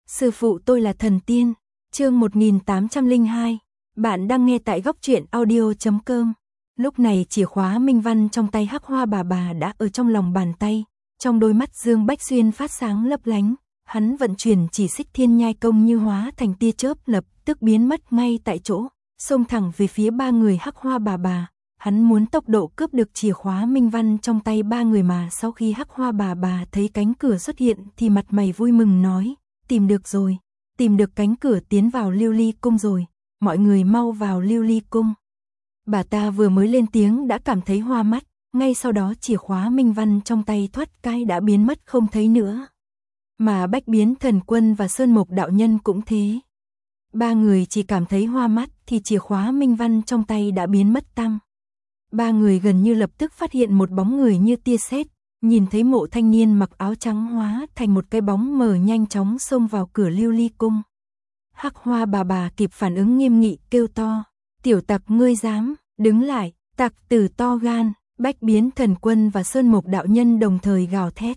Sư phụ tôi là thần tiên. Chương 1802. Bạn đang nghe tại goctruyện.audio.com. Lúc này chìa khóa minh văn trong tay Hắc Hoa bà đã ở trong lòng bàn tay, trong đôi mắt Dương Bách Xuyên phát sáng lấp lánh, hắn vận chuyển chỉ xích thiên nhai công như hóa thành tia chớp lập tức biến mất ngay tại chỗ, xông thẳng về phía ba người Hắc Hoa bà. Hắn muốn tốc độ cướp được chìa khóa minh văn trong tay ba người mà sau khi Hắc Hoa bà thấy cánh cửa xuất hiện thì mặt mày vui mừng nói, tìm được rồi, tìm được cánh cửa tiến vào Lưu Ly cung rồi, mọi người mau vào Lưu Ly cung. Bà ta vừa mới lên tiếng đã cảm thấy hoa mắt, ngay sau đó chìa khóa minh văn trong tay thoát cái đã biến mất không thấy nữa. Mà Bách Biến Thần Quân và Sơn Mộc đạo nhân cũng thế. Ba người chỉ cảm thấy hoa mắt thì chìa khóa minh văn trong tay đã biến mất tăm. Ba người gần như lập tức phát hiện một bóng người như tia sét, nhìn thấy Mộ thanh niên mặc áo trắng hóa thành một cái bóng mờ nhanh chóng xông vào cửa Lưu Ly cung. Hắc Hoa bà kịp phản ứng nghiêm nghị kêu to, tiểu tặc ngươi dám, đứng lại, tặc tử to gan. Bách Biến Thần Quân và Sơn Mộc đạo nhân đồng thời gào thét.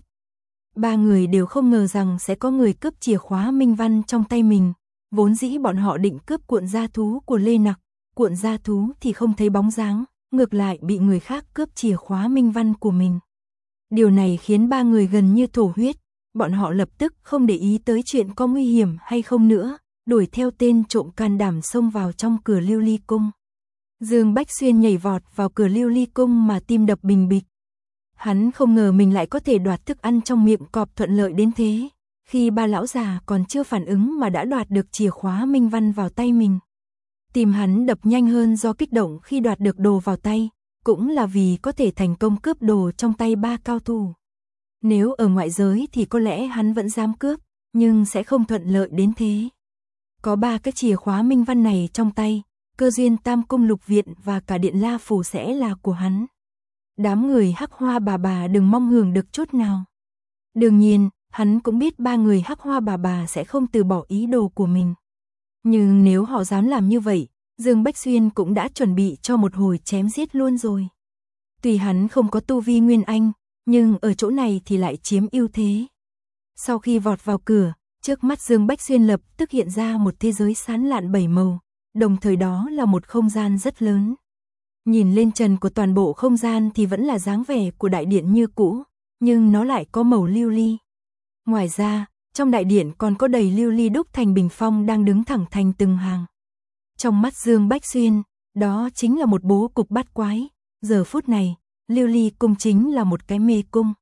Ba người đều không ngờ rằng sẽ có người cướp chìa khóa minh văn trong tay mình, vốn dĩ bọn họ định cướp cuộn gia thú của Lê Nặc, cuộn gia thú thì không thấy bóng dáng, ngược lại bị người khác cướp chìa khóa minh văn của mình. Điều này khiến ba người gần như thổ huyết, bọn họ lập tức không để ý tới chuyện có nguy hiểm hay không nữa, đuổi theo tên trộm can đảm xông vào trong cửa Lưu Ly cung. Dương Bách Xuyên nhảy vọt vào cửa Lưu Ly cung mà tim đập bình bịch. Hắn không ngờ mình lại có thể đoạt thức ăn trong miệng cọp thuận lợi đến thế, khi ba lão già còn chưa phản ứng mà đã đoạt được chìa khóa minh văn vào tay mình. Tim hắn đập nhanh hơn do kích động khi đoạt được đồ vào tay, cũng là vì có thể thành công cướp đồ trong tay ba cao thủ. Nếu ở ngoại giới thì có lẽ hắn vẫn dám cướp, nhưng sẽ không thuận lợi đến thế. Có ba cái chìa khóa minh văn này trong tay, cơ duyên Tam Cung Lục Viện và cả Điện La Phủ sẽ là của hắn. Đám người Hắc Hoa bà đừng mong hưởng được chút nào. Đương nhiên, hắn cũng biết ba người Hắc Hoa bà sẽ không từ bỏ ý đồ của mình. Nhưng nếu họ dám làm như vậy, Dương Bách Xuyên cũng đã chuẩn bị cho một hồi chém giết luôn rồi. Tuy hắn không có tu vi Nguyên Anh, nhưng ở chỗ này thì lại chiếm ưu thế. Sau khi vọt vào cửa, trước mắt Dương Bách Xuyên lập tức hiện ra một thế giới sáng lạn bảy màu, đồng thời đó là một không gian rất lớn. Nhìn lên trần của toàn bộ không gian thì vẫn là dáng vẻ của đại điện như cũ, nhưng nó lại có màu lưu ly. Ngoài ra, trong đại điện còn có đầy lưu ly đúc thành bình phong đang đứng thẳng thành từng hàng. Trong mắt Dương Bách Xuyên, đó chính là một bố cục bát quái. Giờ phút này, Lưu Ly cung chính là một cái mê cung.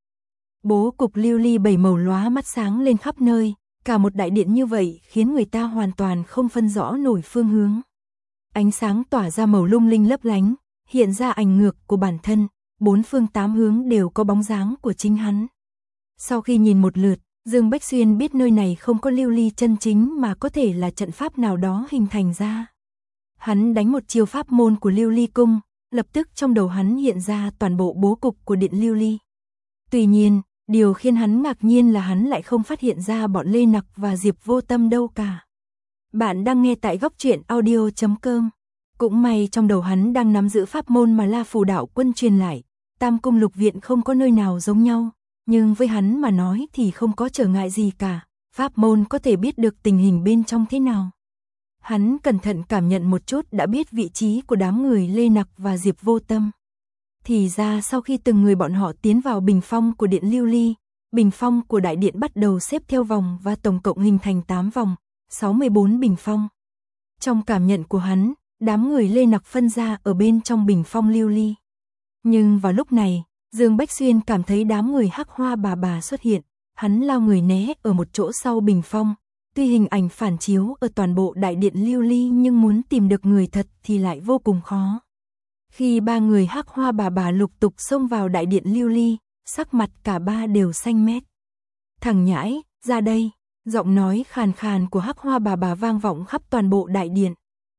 Bố cục lưu ly bảy màu lóa mắt sáng lên khắp nơi, cả một đại điện như vậy khiến người ta hoàn toàn không phân rõ nổi phương hướng. Ánh sáng tỏa ra màu lung linh lấp lánh, hiện ra ảnh ngược của bản thân, bốn phương tám hướng đều có bóng dáng của chính hắn. Sau khi nhìn một lượt, Dương Bách Xuyên biết nơi này không có lưu ly chân chính mà có thể là trận pháp nào đó hình thành ra. Hắn đánh một chiêu pháp môn của Lưu Ly cung, lập tức trong đầu hắn hiện ra toàn bộ bố cục của điện lưu ly. Tuy nhiên, điều khiến hắn ngạc nhiên là hắn lại không phát hiện ra bọn Lê Nặc và Diệp Vô Tâm đâu cả. Bạn đang nghe tại goctruyện.audio.com. Cũng may trong đầu hắn đang nắm giữ pháp môn mà La Phù đạo quân truyền lại, Tam Cung Lục Viện không có nơi nào giống nhau, nhưng với hắn mà nói thì không có trở ngại gì cả, pháp môn có thể biết được tình hình bên trong thế nào. Hắn cẩn thận cảm nhận một chút đã biết vị trí của đám người Lê Nặc và Diệp Vô Tâm. Thì ra sau khi từng người bọn họ tiến vào bình phong của điện lưu ly, bình phong của đại điện bắt đầu xếp theo vòng và tổng cộng hình thành 8 vòng, 64 bình phong. Trong cảm nhận của hắn, đám người Lê Nặc phân ra ở bên trong bình phong lưu ly. Nhưng vào lúc này, Dương Bách Xuyên cảm thấy đám người Hắc Hoa bà xuất hiện, hắn lao người né ở một chỗ sau bình phong. Tuy hình ảnh phản chiếu ở toàn bộ đại điện lưu ly nhưng muốn tìm được người thật thì lại vô cùng khó. Khi ba người Hắc Hoa bà lục tục xông vào đại điện lưu ly, sắc mặt cả ba đều xanh mét. Thằng nhãi, ra đây, giọng nói khàn khàn của Hắc Hoa bà vang vọng khắp toàn bộ đại điện.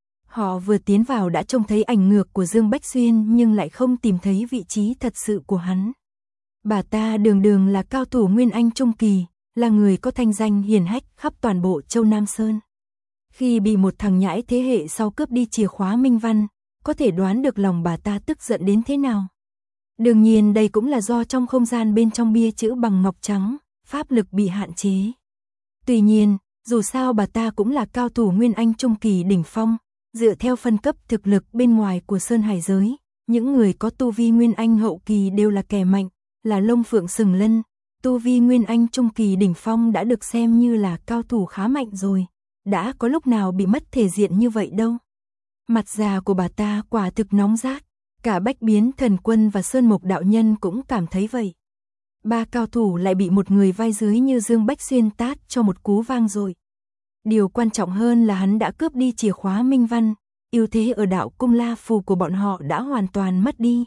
Họ vừa tiến vào đã trông thấy ảnh ngược của Dương Bách Xuyên nhưng lại không tìm thấy vị trí thật sự của hắn. Bà ta đường là cao thủ Nguyên Anh Trung Kỳ, là người có thanh danh hiển hách khắp toàn bộ Châu Nam Sơn. Khi bị một thằng nhãi thế hệ sau cướp đi chìa khóa minh văn, có thể đoán được lòng bà ta tức giận đến thế nào. Đương nhiên đây cũng là do trong không gian bên trong bia chữ bằng ngọc trắng, pháp lực bị hạn chế. Tuy nhiên, Dù sao bà ta cũng là cao thủ Nguyên Anh Trung Kỳ đỉnh phong, dựa theo phân cấp thực lực bên ngoài của Sơn Hải giới, những người có tu vi Nguyên Anh hậu kỳ đều là kẻ mạnh, là lông phượng sừng lân, tu vi Nguyên Anh Trung Kỳ đỉnh phong đã được xem như là cao thủ khá mạnh rồi, đã có lúc nào bị mất thể diện như vậy đâu. Mặt già của bà ta quả thực nóng rát, cả Bách Biến Thần Quân và Sơn Mộc đạo nhân cũng cảm thấy vậy. Ba cao thủ lại bị một người vai dưới như Dương Bách Xuyên tát cho một cú vang rồi. Điều quan trọng hơn là hắn đã cướp đi chìa khóa minh văn, ưu thế ở đạo cung La Phù của bọn họ đã hoàn toàn mất đi.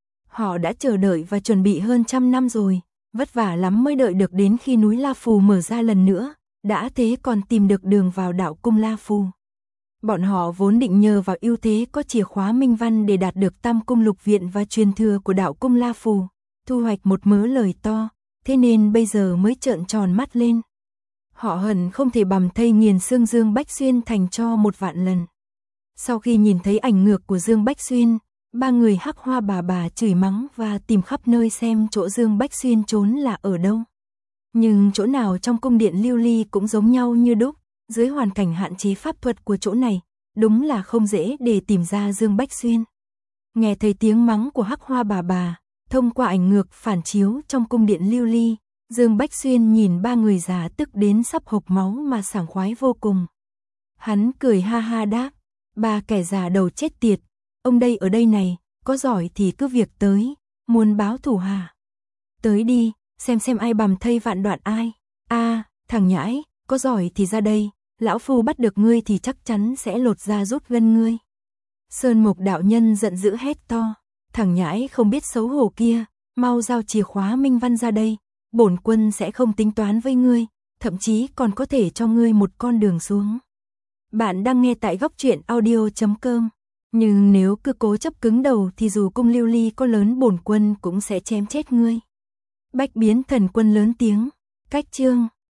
Họ đã chờ đợi và chuẩn bị hơn 100 năm rồi, vất vả lắm mới đợi được đến khi núi La Phù mở ra lần nữa, đã thế còn tìm được đường vào đạo cung La Phù. Bọn họ vốn định nhờ vào ưu thế có chìa khóa minh văn để đạt được Tam Cung Lục Viện và truyền thừa của đạo cung La Phù, thu hoạch một mớ lời to, thế nên bây giờ mới trợn tròn mắt lên. Họ hận không thể bằm thây nghiền xương Dương Bách Xuyên thành cho 1.000.000 lần. Sau khi nhìn thấy ảnh ngược của Dương Bách Xuyên, ba người Hắc Hoa bà chửi mắng và tìm khắp nơi xem chỗ Dương Bách Xuyên trốn là ở đâu. Nhưng chỗ nào trong cung điện lưu ly cũng giống nhau như đúc, dưới hoàn cảnh hạn chế pháp thuật của chỗ này, đúng là không dễ để tìm ra Dương Bách Xuyên. Nghe thấy tiếng mắng của Hắc Hoa bà, thông qua ảnh ngược phản chiếu trong cung điện lưu ly, Dương Bách Xuyên nhìn ba người già tức đến sắp hộc máu mà sảng khoái vô cùng. Hắn cười ha ha đáp, ba kẻ già đầu chết tiệt, ông đây ở đây này, có giỏi thì cứ việc tới, muốn báo thù hả? Tới đi, xem ai bằm thây vạn đoạn ai. Thằng nhãi, có giỏi thì ra đây, lão phu bắt được ngươi thì chắc chắn sẽ lột da rút gân ngươi. Sơn Mộc đạo nhân giận dữ hét to, thằng nhãi không biết xấu hổ kia, mau giao chìa khóa minh văn ra đây, bổn quân sẽ không tính toán với ngươi, thậm chí còn có thể cho ngươi một con đường xuống. Bạn đang nghe tại Góc Truyện Audio.com, nhưng nếu cứ cố chấp cứng đầu thì dù cung lưu ly có lớn bổn quân cũng sẽ chém chết ngươi. Bách Biến Thần Quân lớn tiếng, cách chương